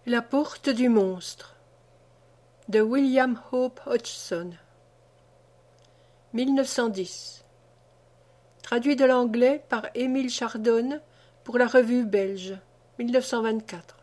La porte du monstre de William Hope Hodgson 1910. Traduit de l'anglais par Émile Chardonne pour la Revue belge 1924.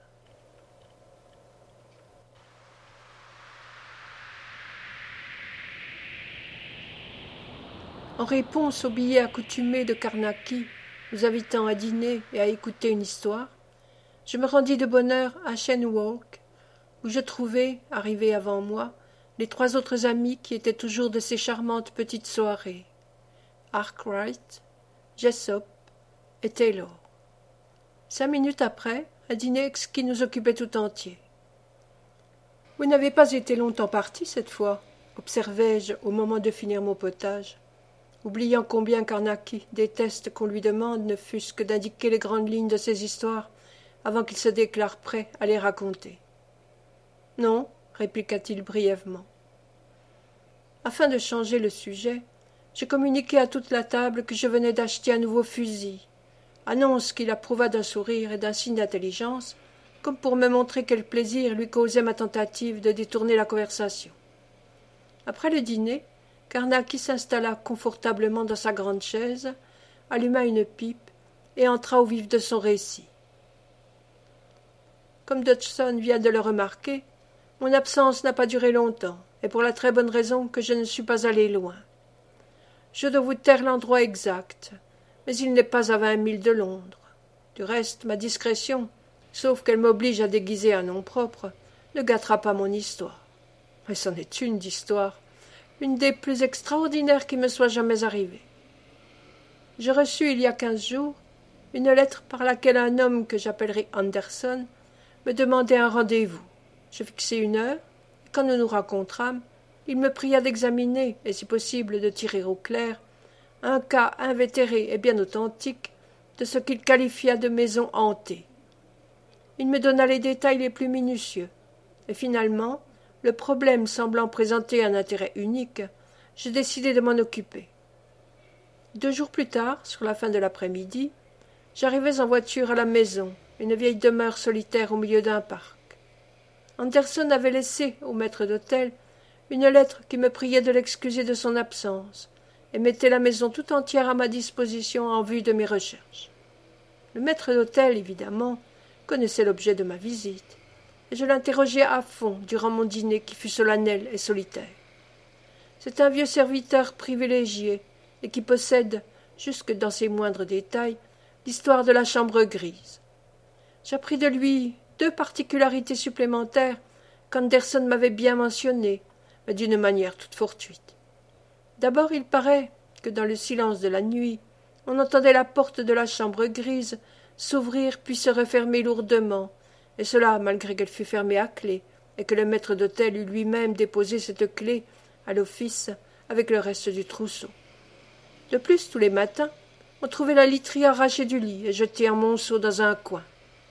En réponse au billet accoutumé de Carnacki nous invitant à dîner et à écouter une histoire, je me rendis de bonne heure à Cheyne Walk, où je trouvai, arrivés avant moi, les trois autres amis qui étaient toujours de ces charmantes petites soirées, Arkwright, Jessop et Taylor. 5 minutes après, un dîner exquis nous occupait tout entier. « Vous n'avez pas été longtemps partis cette fois, » observai-je au moment de finir mon potage, oubliant combien Carnacki déteste qu'on lui demande ne fût-ce que d'indiquer les grandes lignes de ses histoires avant qu'il se déclare prêt à les raconter. « Non, » répliqua-t-il brièvement. Afin de changer le sujet, je communiquai à toute la table que je venais d'acheter un nouveau fusil, annonce qu'il approuva d'un sourire et d'un signe d'intelligence, comme pour me montrer quel plaisir lui causait ma tentative de détourner la conversation. Après le dîner, Carnacki s'installa confortablement dans sa grande chaise, alluma une pipe et entra au vif de son récit. Comme Dodgson vient de le remarquer, mon absence n'a pas duré longtemps, et pour la très bonne raison que je ne suis pas allé loin. Je dois vous taire l'endroit exact, mais il n'est pas à 20 milles de Londres. Du reste, ma discrétion, sauf qu'elle m'oblige à déguiser un nom propre, ne gâtera pas mon histoire. Mais c'en est une d'histoire, une des plus extraordinaires qui me soit jamais arrivée. Je reçus il y a 15 jours une lettre par laquelle un homme que j'appellerai Anderson me demandait un rendez-vous. Je fixai une heure, et quand nous nous rencontrâmes, il me pria d'examiner, et si possible de tirer au clair, un cas invétéré et bien authentique de ce qu'il qualifia de maison hantée. Il me donna les détails les plus minutieux, et finalement, le problème semblant présenter un intérêt unique, je décidai de m'en occuper. 2 jours plus tard, sur la fin de l'après-midi, j'arrivais en voiture à la maison, une vieille demeure solitaire au milieu d'un parc. Anderson avait laissé au maître d'hôtel une lettre qui me priait de l'excuser de son absence et mettait la maison tout entière à ma disposition en vue de mes recherches. Le maître d'hôtel, évidemment, connaissait l'objet de ma visite, et je l'interrogeai à fond durant mon dîner qui fut solennel et solitaire. C'est un vieux serviteur privilégié et qui possède, jusque dans ses moindres détails, l'histoire de la chambre grise. J'appris de lui 2 particularités supplémentaires qu'Anderson m'avait bien mentionnées, mais d'une manière toute fortuite. D'abord, il paraît que dans le silence de la nuit, on entendait la porte de la chambre grise s'ouvrir puis se refermer lourdement, et cela malgré qu'elle fût fermée à clé, et que le maître d'hôtel eût lui-même déposé cette clé à l'office avec le reste du trousseau. De plus, tous les matins, on trouvait la literie arrachée du lit et jetée en monceau dans un coin.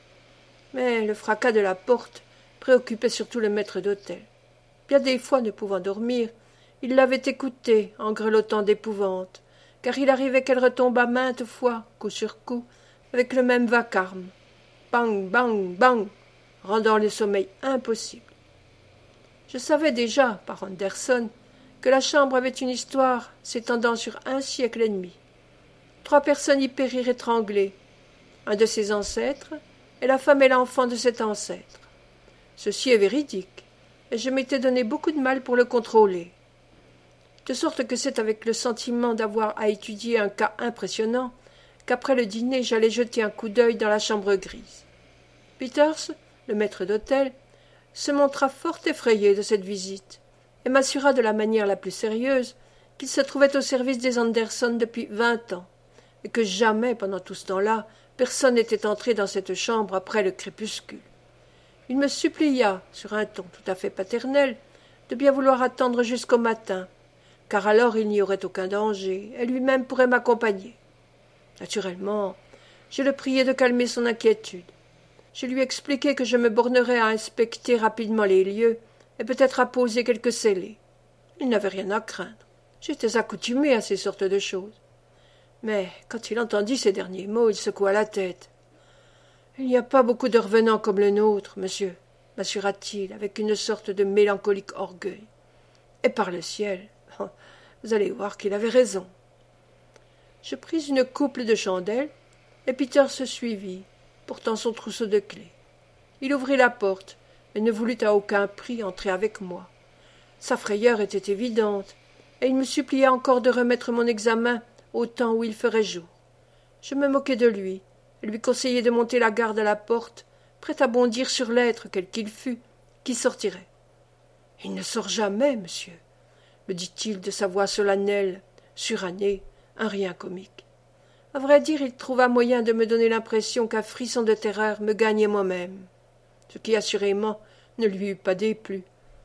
Mais le fracas de la porte préoccupait surtout le maître d'hôtel. Bien des fois, ne pouvant dormir, il l'avait écoutée en grelottant d'épouvante, car il arrivait qu'elle retombât maintes fois, coup sur coup, avec le même vacarme. Bang, bang, bang, rendant le sommeil impossible. Je savais déjà, par Anderson, que la chambre avait une histoire s'étendant sur 1 siècle et demi. 3 personnes y périrent étranglées, un de ses ancêtres, et la femme et l'enfant de cet ancêtre. Ceci est véridique, et je m'étais donné beaucoup de mal pour le contrôler. De sorte que c'est avec le sentiment d'avoir à étudier un cas impressionnant qu'après le dîner j'allais jeter un coup d'œil dans la chambre grise. Peters, le maître d'hôtel, se montra fort effrayé de cette visite, et m'assura de la manière la plus sérieuse qu'il se trouvait au service des Anderson depuis 20 ans, et que jamais, pendant tout ce temps-là, personne n'était entré dans cette chambre après le crépuscule. Il me supplia, sur un ton tout à fait paternel, de bien vouloir attendre jusqu'au matin, car alors il n'y aurait aucun danger, et lui-même pourrait m'accompagner. Naturellement, je le priai de calmer son inquiétude. Je lui expliquai que je me bornerais à inspecter rapidement les lieux et peut-être à poser quelques scellés. Il n'avait rien à craindre. J'étais accoutumé à ces sortes de choses. Mais quand il entendit ces derniers mots, il secoua la tête. « Il n'y a pas beaucoup de revenants comme le nôtre, monsieur. m'assura-t-il avec une sorte de mélancolique orgueil. Et par le ciel, vous allez voir qu'il avait raison. Je pris une couple de chandelles, et Peter se suivit, portant son trousseau de clefs. Il ouvrit la porte, mais ne voulut à aucun prix entrer avec moi. Sa frayeur était évidente, et il me supplia encore de remettre mon examen au temps où il ferait jour. Je me moquai de lui, et lui conseillai de monter la garde à la porte, prêt à bondir sur l'être, quel qu'il fût, qui sortirait. « Il ne sort jamais, monsieur, » me dit-il de sa voix solennelle, surannée, un rien comique. À vrai dire, il trouva moyen de me donner l'impression qu'un frisson de terreur me gagnait moi-même, ce qui assurément ne lui eût pas déplu.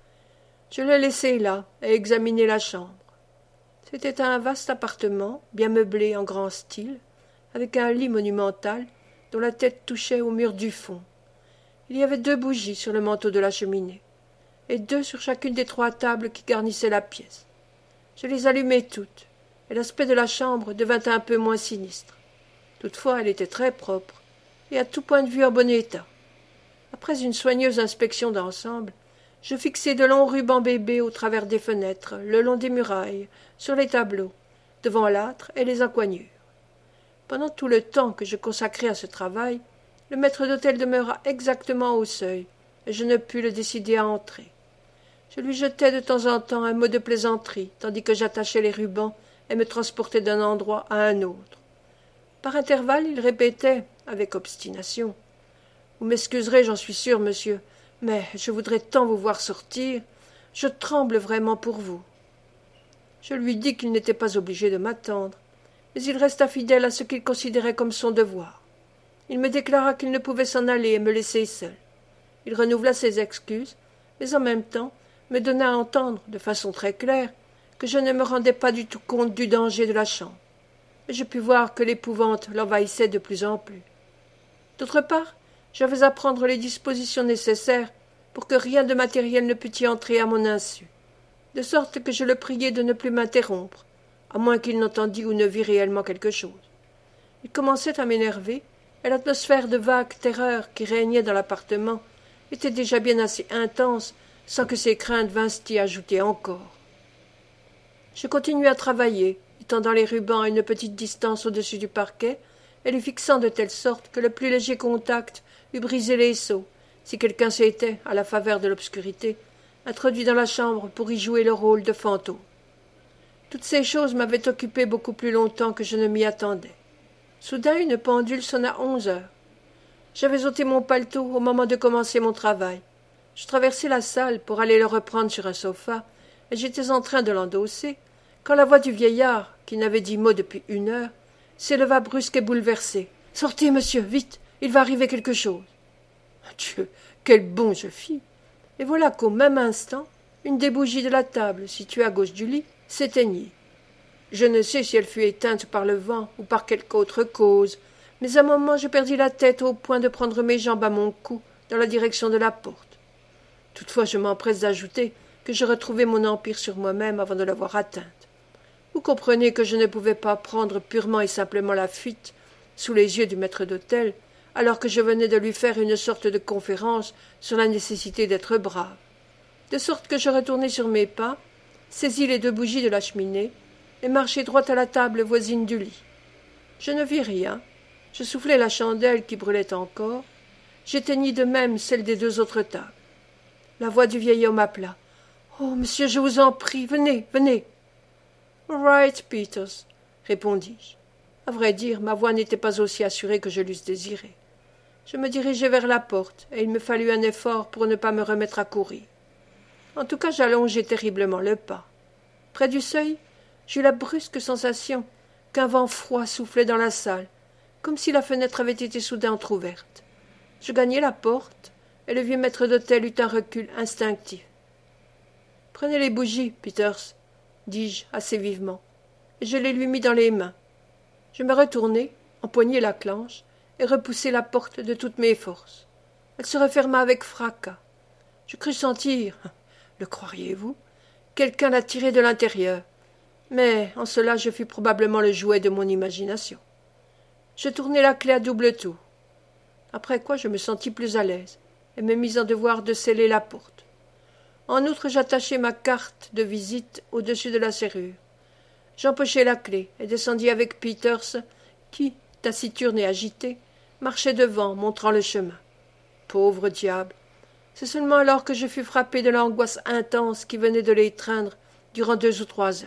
Je le laissai là et examinai la chambre. C'était un vaste appartement, bien meublé en grand style, avec un lit monumental dont la tête touchait au mur du fond. Il y avait 2 bougies sur le manteau de la cheminée, et 2 sur chacune des 3 tables qui garnissaient la pièce. Je les allumai toutes, et l'aspect de la chambre devint un peu moins sinistre. Toutefois, elle était très propre, et à tout point de vue en bon état. Après une soigneuse inspection d'ensemble, je fixai de longs rubans bébés au travers des fenêtres, le long des murailles, sur les tableaux, devant l'âtre et les encoignures. Pendant tout le temps que je consacrai à ce travail, le maître d'hôtel demeura exactement au seuil, et je ne pus le décider à entrer. Je lui jetai de temps en temps un mot de plaisanterie, tandis que j'attachais les rubans et me transportais d'un endroit à un autre. Par intervalles, il répétait, avec obstination, « Vous m'excuserez, j'en suis sûr, monsieur, mais je voudrais tant vous voir sortir. Je tremble vraiment pour vous. » Je lui dis qu'il n'était pas obligé de m'attendre, mais il resta fidèle à ce qu'il considérait comme son devoir. Il me déclara qu'il ne pouvait s'en aller et me laisser seul. Il renouvela ses excuses, mais en même temps me donna à entendre, de façon très claire, que je ne me rendais pas du tout compte du danger de la chambre. Et je pus voir que l'épouvante l'envahissait de plus en plus. D'autre part, j'avais à prendre les dispositions nécessaires pour que rien de matériel ne pût y entrer à mon insu, de sorte que je le priai de ne plus m'interrompre, à moins qu'il n'entendît ou ne vît réellement quelque chose. Il commençait à m'énerver, et l'atmosphère de vague terreur qui régnait dans l'appartement était déjà bien assez intense sans que ses craintes vinssent y ajouter encore. Je continuai à travailler, étendant les rubans à une petite distance au-dessus du parquet et les fixant de telle sorte que le plus léger contact eût brisé les seaux, si quelqu'un s'était, à la faveur de l'obscurité, introduit dans la chambre pour y jouer le rôle de fantôme. Toutes ces choses m'avaient occupé beaucoup plus longtemps que je ne m'y attendais. Soudain, une pendule sonna 11 heures. J'avais ôté mon paletot au moment de commencer mon travail. Je traversai la salle pour aller le reprendre sur un sofa, et j'étais en train de l'endosser, quand la voix du vieillard, qui n'avait dit mot depuis 1 heure, s'éleva brusque et bouleversée. « Sortez, monsieur, vite, il va arriver quelque chose. » Dieu, quel bond je fis. Et voilà qu'au même instant, une des bougies de la table, située à gauche du lit, s'éteignit. Je ne sais si elle fut éteinte par le vent ou par quelque autre cause, mais un moment je perdis la tête au point de prendre mes jambes à mon cou dans la direction de la porte. Toutefois, je m'empresse d'ajouter que je retrouvai mon empire sur moi-même avant de l'avoir atteinte. Vous comprenez que je ne pouvais pas prendre purement et simplement la fuite sous les yeux du maître d'hôtel, alors que je venais de lui faire une sorte de conférence sur la nécessité d'être brave. De sorte que je retournai sur mes pas, saisis les 2 bougies de la cheminée, et marchai droit à la table voisine du lit. Je ne vis rien, je soufflai la chandelle qui brûlait encore, j'éteignis de même celle des 2 autres tables. La voix du vieil homme appela. « Oh, monsieur, je vous en prie, venez, venez !»« All right, Peters, » répondis-je. À vrai dire, ma voix n'était pas aussi assurée que je l'eusse désiré. Je me dirigeai vers la porte, et il me fallut un effort pour ne pas me remettre à courir. En tout cas, j'allongeai terriblement le pas. Près du seuil, j'eus la brusque sensation qu'un vent froid soufflait dans la salle, comme si la fenêtre avait été soudain entr'ouverte. Je gagnai la porte, et le vieux maître d'hôtel eut un recul instinctif. « Prenez les bougies, Peters, » dis-je assez vivement, et je les lui mis dans les mains. Je me retournai, empoignai la clenche, et repoussai la porte de toutes mes forces. Elle se referma avec fracas. Je crus sentir, le croiriez-vous, quelqu'un la tirer de l'intérieur, mais en cela je fus probablement le jouet de mon imagination. Je tournai la clef à double tour, après quoi je me sentis plus à l'aise, et me mis en devoir de sceller la porte. En outre, j'attachai ma carte de visite au-dessus de la serrure. J'empochai la clé et descendis avec Peters, qui, taciturne et agité, marchait devant, montrant le chemin. Pauvre diable! C'est seulement alors que je fus frappé de l'angoisse intense qui venait de l'étreindre durant 2 ou 3 heures.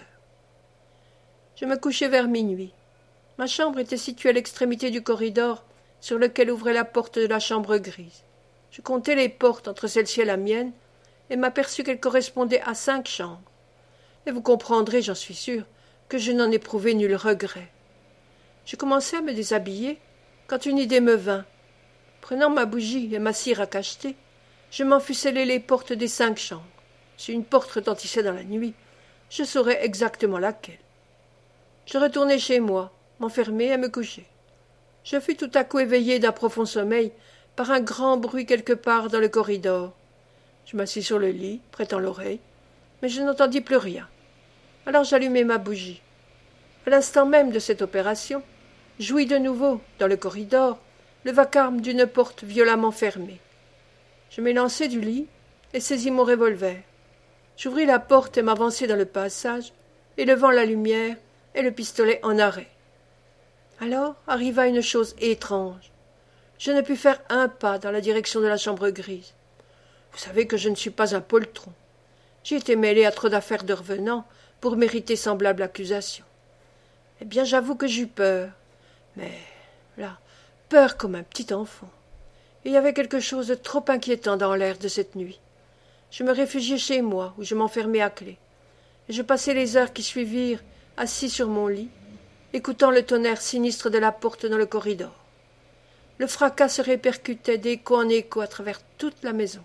Je me couchai vers minuit. Ma chambre était située à l'extrémité du corridor sur lequel ouvrait la porte de la chambre grise. Je comptai les portes entre celle-ci et la mienne, et m'aperçus qu'elle correspondait à 5 chambres. Et vous comprendrez, j'en suis sûr, que je n'en éprouvai nul regret. Je commençai à me déshabiller, quand une idée me vint. Prenant ma bougie et ma cire à cacheter, je m'en fus sceller les portes des 5 chambres. Si une porte retentissait dans la nuit, je saurais exactement laquelle. Je retournai chez moi, m'enfermai et me couchai. Je fus tout à coup éveillé d'un profond sommeil par un grand bruit quelque part dans le corridor. Je m'assis sur le lit, prêtant l'oreille, mais je n'entendis plus rien. Alors j'allumai ma bougie. À l'instant même de cette opération, j'ouïs de nouveau, dans le corridor, le vacarme d'une porte violemment fermée. Je m'élançai du lit et saisis mon revolver. J'ouvris la porte et m'avançai dans le passage, élevant la lumière et le pistolet en arrêt. Alors arriva une chose étrange. Je ne pus faire un pas dans la direction de la chambre grise. Vous savez que je ne suis pas un poltron. J'ai été mêlé à trop d'affaires de revenants pour mériter semblable accusation. Eh bien, j'avoue que j'eus peur. Mais, là, peur comme un petit enfant. Il y avait quelque chose de trop inquiétant dans l'air de cette nuit. Je me réfugiai chez moi, où je m'enfermai à clé. Et je passai les heures qui suivirent, assis sur mon lit, écoutant le tonnerre sinistre de la porte dans le corridor. Le fracas se répercutait d'écho en écho à travers toute la maison.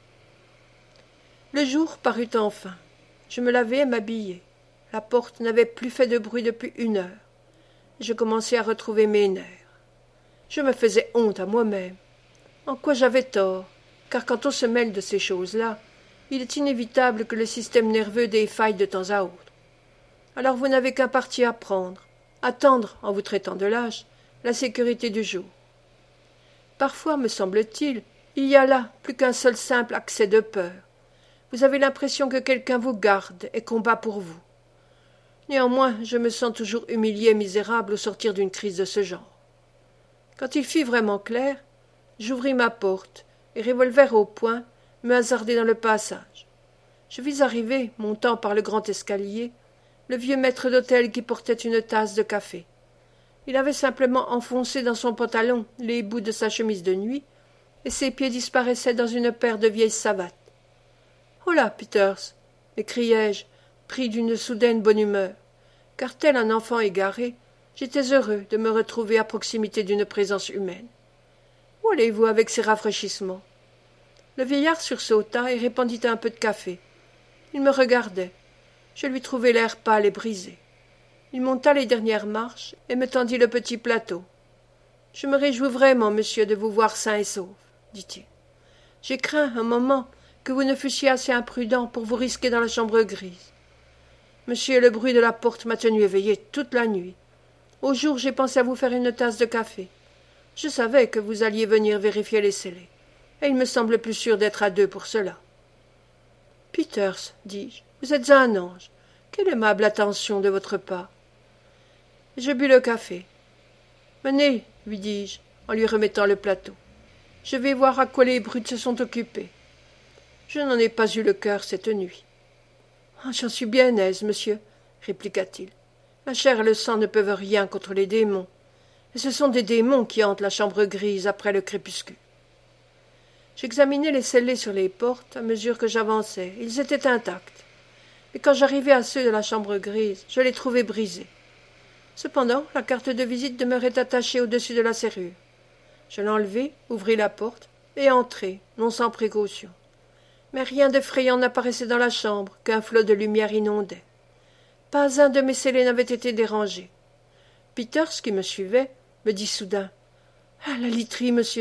Le jour parut enfin. Je me lavai et m'habillai. La porte n'avait plus fait de bruit depuis 1 heure. Je commençai à retrouver mes nerfs. Je me faisais honte à moi-même. En quoi j'avais tort, car quand on se mêle de ces choses-là, il est inévitable que le système nerveux défaille de temps à autre. Alors vous n'avez qu'un parti à prendre, attendre, en vous traitant de lâche, la sécurité du jour. Parfois, me semble-t-il, il y a là plus qu'un seul simple accès de peur. Vous avez l'impression que quelqu'un vous garde et combat pour vous. Néanmoins, je me sens toujours humilié et misérable au sortir d'une crise de ce genre. Quand il fit vraiment clair, j'ouvris ma porte et, revolver au poing, me hasardai dans le passage. Je vis arriver, montant par le grand escalier, le vieux maître d'hôtel qui portait une tasse de café. Il avait simplement enfoncé dans son pantalon les bouts de sa chemise de nuit, et ses pieds disparaissaient dans une paire de vieilles savates. « Holà, Peters !» m'écriai-je, pris d'une soudaine bonne humeur, car tel un enfant égaré, j'étais heureux de me retrouver à proximité d'une présence humaine. « Où allez-vous avec ces rafraîchissements ?» Le vieillard sursauta et répandit un peu de café. Il me regardait. Je lui trouvai l'air pâle et brisé. Il monta les dernières marches et me tendit le petit plateau. « Je me réjouis vraiment, monsieur, de vous voir sain et sauf, » dit-il. « J'ai craint un moment que vous ne fussiez assez imprudent pour vous risquer dans la chambre grise. Monsieur, le bruit de la porte m'a tenu éveillé toute la nuit. Au jour, j'ai pensé à vous faire une tasse de café. Je savais que vous alliez venir vérifier les scellés, et il me semble plus sûr d'être à 2 pour cela. »« Peters, dis-je, vous êtes un ange. Quelle aimable attention de votre part. » Je bus le café. « Menez, lui dis-je, en lui remettant le plateau. Je vais voir à quoi les brutes se sont occupées. Je n'en ai pas eu le cœur cette nuit. »« J'en suis bien aise, monsieur, » répliqua-t-il. « La chair et le sang ne peuvent rien contre les démons. Et ce sont des démons qui hantent la chambre grise après le crépuscule. » J'examinai les scellés sur les portes à mesure que j'avançais. Ils étaient intacts. Mais quand j'arrivai à ceux de la chambre grise, je les trouvai brisés. Cependant, la carte de visite demeurait attachée au-dessus de la serrure. Je l'enlevai, ouvris la porte, et entrai, non sans précaution. Mais rien d'effrayant n'apparaissait dans la chambre qu'un flot de lumière inondait. Pas un de mes scellés n'avait été dérangé. Peters, qui me suivait, me dit soudain « Ah, la literie, monsieur !»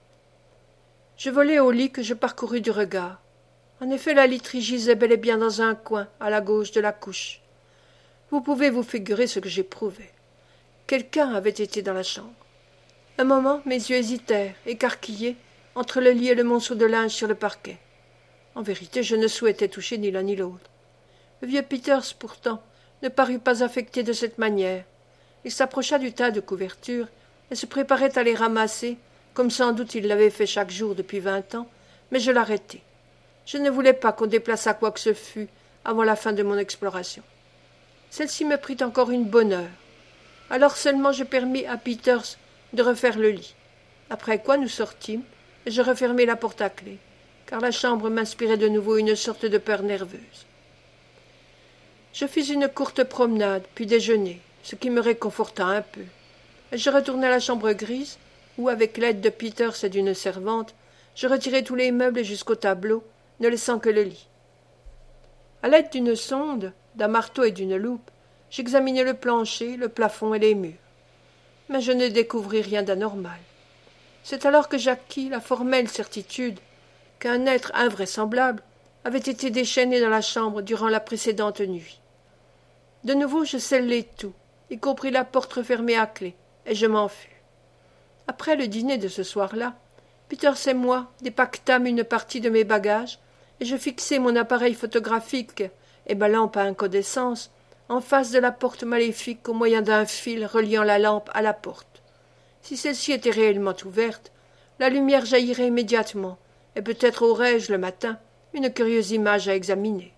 Je volai au lit que je parcourus du regard. En effet, la literie gisait bel et bien dans un coin, à la gauche de la couche. Vous pouvez vous figurer ce que j'éprouvais. Quelqu'un avait été dans la chambre. Un moment, mes yeux hésitèrent, écarquillés, entre le lit et le monceau de linge sur le parquet. En vérité, je ne souhaitais toucher ni l'un ni l'autre. Le vieux Peters, pourtant, ne parut pas affecté de cette manière. Il s'approcha du tas de couvertures et se préparait à les ramasser, comme sans doute il l'avait fait chaque jour depuis 20 ans, mais je l'arrêtai. Je ne voulais pas qu'on déplaçât quoi que ce fût avant la fin de mon exploration. Celle-ci me prit encore une bonne heure. Alors seulement je permis à Peters de refaire le lit. Après quoi nous sortîmes, et je refermai la porte à clé, car la chambre m'inspirait de nouveau une sorte de peur nerveuse. Je fis une courte promenade, puis déjeuner, ce qui me réconforta un peu, et je retournai à la chambre grise, où, avec l'aide de Peters et d'une servante, je retirai tous les meubles jusqu'au tableau, ne laissant que le lit. À l'aide d'une sonde, d'un marteau et d'une loupe, j'examinai le plancher, le plafond et les murs. Mais je ne découvris rien d'anormal. C'est alors que j'acquis la formelle certitude qu'un être invraisemblable avait été déchaîné dans la chambre durant la précédente nuit. De nouveau je scellai tout, y compris la porte refermée à clé, et je m'en fus. Après le dîner de ce soir-là, Peters et moi dépaquetâmes une partie de mes bagages, et je fixai mon appareil photographique et ma lampe à incandescence en face de la porte maléfique au moyen d'un fil reliant la lampe à la porte. Si celle-ci était réellement ouverte, la lumière jaillirait immédiatement, et peut-être aurais-je, le matin, une curieuse image à examiner.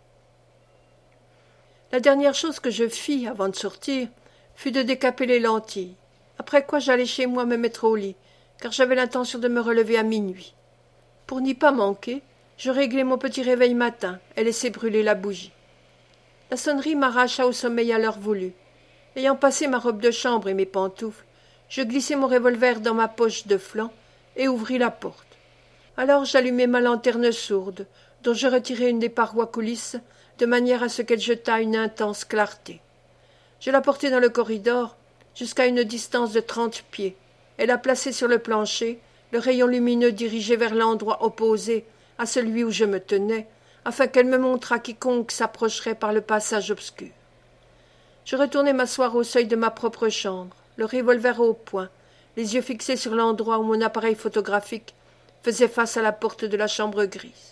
La dernière chose que je fis avant de sortir fut de décaper les lentilles, après quoi j'allai chez moi me mettre au lit, car j'avais l'intention de me relever à minuit. Pour n'y pas manquer, je réglai mon petit réveil matin et laissai brûler la bougie. La sonnerie m'arracha au sommeil à l'heure voulue. Ayant passé ma robe de chambre et mes pantoufles, je glissai mon revolver dans ma poche de flanc et ouvris la porte. Alors j'allumai ma lanterne sourde, dont je retirai une des parois coulisses, de manière à ce qu'elle jetât une intense clarté. Je la portai dans le corridor, jusqu'à une distance de 30 pieds, et la plaçai sur le plancher, le rayon lumineux dirigé vers l'endroit opposé à celui où je me tenais, afin qu'elle me montrât quiconque s'approcherait par le passage obscur. Je retournai m'asseoir au seuil de ma propre chambre, le revolver au poing, les yeux fixés sur l'endroit où mon appareil photographique faisait face à la porte de la chambre grise.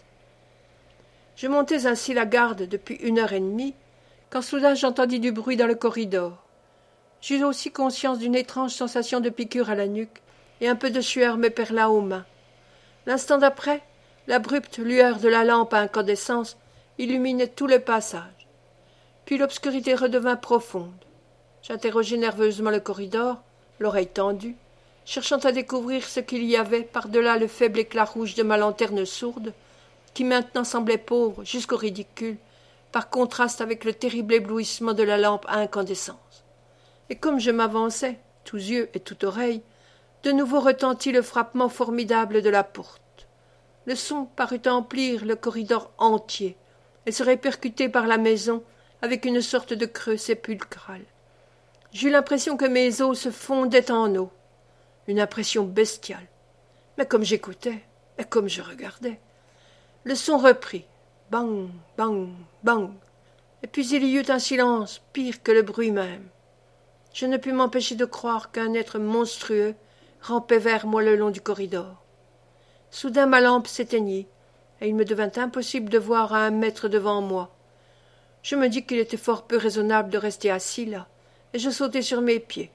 Je montais ainsi la garde depuis 1 heure et demie, quand soudain j'entendis du bruit dans le corridor. J'eus aussi conscience d'une étrange sensation de piqûre à la nuque, et un peu de sueur me perla aux mains. L'instant d'après, l'abrupte lueur de la lampe à incandescence illuminait tout le passage. Puis l'obscurité redevint profonde. J'interrogeai nerveusement le corridor, l'oreille tendue, cherchant à découvrir ce qu'il y avait par-delà le faible éclat rouge de ma lanterne sourde, qui maintenant semblait pauvre jusqu'au ridicule, par contraste avec le terrible éblouissement de la lampe à incandescence. Et comme je m'avançais, tous yeux et toute oreille, de nouveau retentit le frappement formidable de la porte. Le son parut emplir le corridor entier et se répercuter par la maison avec une sorte de creux sépulcral. J'eus l'impression que mes os se fondaient en eau, une impression bestiale. Mais comme j'écoutais, et comme je regardais, le son reprit, bang, bang, bang, et puis il y eut un silence pire que le bruit même. Je ne pus m'empêcher de croire qu'un être monstrueux rampait vers moi le long du corridor. Soudain ma lampe s'éteignit, et il me devint impossible de voir à 1 mètre devant moi. Je me dis qu'il était fort peu raisonnable de rester assis là, et je sautai sur mes pieds.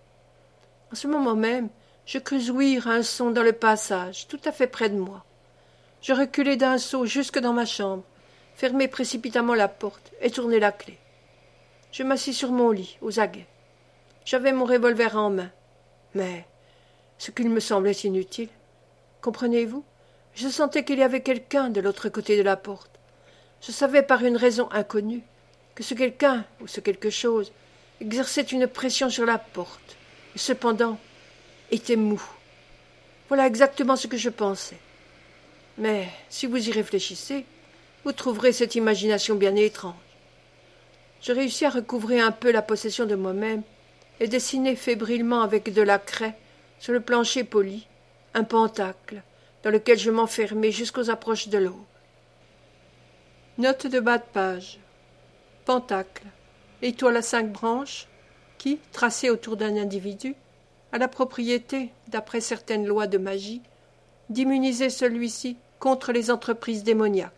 En ce moment même, je crus ouïr un son dans le passage, tout à fait près de moi. Je reculai d'un saut jusque dans ma chambre, fermai précipitamment la porte et tournai la clé. Je m'assis sur mon lit, aux aguets. J'avais mon revolver en main, mais ce qu'il me semblait inutile. Comprenez-vous? Je sentais qu'il y avait quelqu'un de l'autre côté de la porte. Je savais par une raison inconnue que ce quelqu'un ou ce quelque chose exerçait une pression sur la porte, et cependant était mou. Voilà exactement ce que je pensais. Mais si vous y réfléchissez, vous trouverez cette imagination bien étrange. Je réussis à recouvrer un peu la possession de moi-même et dessiner fébrilement avec de la craie sur le plancher poli un pentacle dans lequel je m'enfermai jusqu'aux approches de l'aube. Note de bas de page. Pentacle, étoile à 5 branches, qui, tracée autour d'un individu, a la propriété, d'après certaines lois de magie, d'immuniser celui-ci contre les entreprises démoniaques.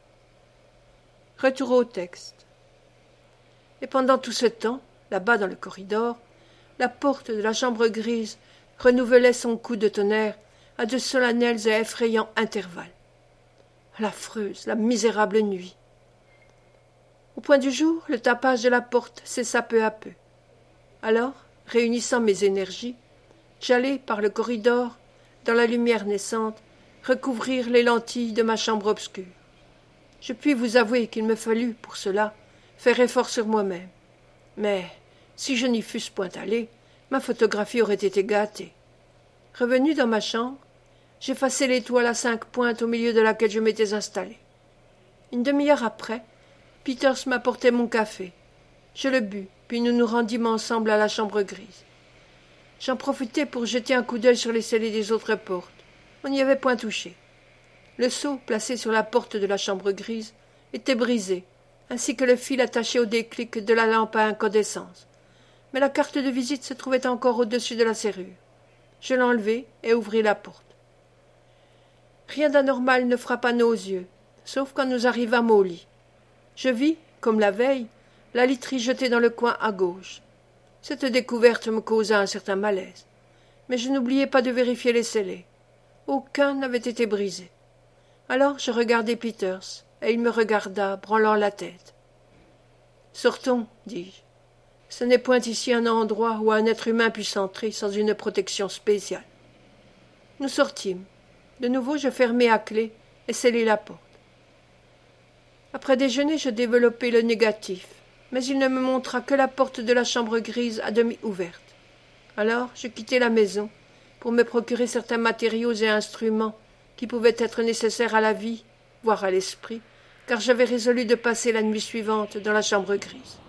Retour au texte. Et pendant tout ce temps, là-bas dans le corridor, la porte de la chambre grise renouvelait son coup de tonnerre à de solennels et effrayants intervalles. L'affreuse, la misérable nuit. Au point du jour, le tapage de la porte cessa peu à peu. Alors, réunissant mes énergies, j'allai, par le corridor, dans la lumière naissante, recouvrir les lentilles de ma chambre obscure. Je puis vous avouer qu'il me fallut, pour cela, faire effort sur moi-même. Mais, si je n'y fusse point allé, ma photographie aurait été gâtée. Revenu dans ma chambre, j'effaçai l'étoile à 5 pointes au milieu de laquelle je m'étais installé. Une demi-heure après, Peters m'apportait mon café. Je le bus, puis nous nous rendîmes ensemble à la chambre grise. J'en profitai pour jeter un coup d'œil sur les scellés des autres portes. On n'y avait point touché. Le seau, placé sur la porte de la chambre grise, était brisé, ainsi que le fil attaché au déclic de la lampe à incandescence. Mais la carte de visite se trouvait encore au-dessus de la serrure. Je l'enlevai et ouvris la porte. Rien d'anormal ne frappa nos yeux, sauf quand nous arrivâmes au lit. Je vis, comme la veille, la literie jetée dans le coin à gauche. Cette découverte me causa un certain malaise, mais je n'oubliai pas de vérifier les scellés. Aucun n'avait été brisé. Alors je regardai Peters, et il me regarda, branlant la tête. « Sortons, dis-je. Ce n'est point ici un endroit où un être humain puisse entrer sans une protection spéciale. » Nous sortîmes. De nouveau je fermai à clé et scellai la porte. Après déjeuner, je développai le négatif, mais il ne me montra que la porte de la chambre grise à demi ouverte. Alors je quittai la maison pour me procurer certains matériaux et instruments qui pouvaient être nécessaires à la vie, voire à l'esprit, car j'avais résolu de passer la nuit suivante dans la chambre grise.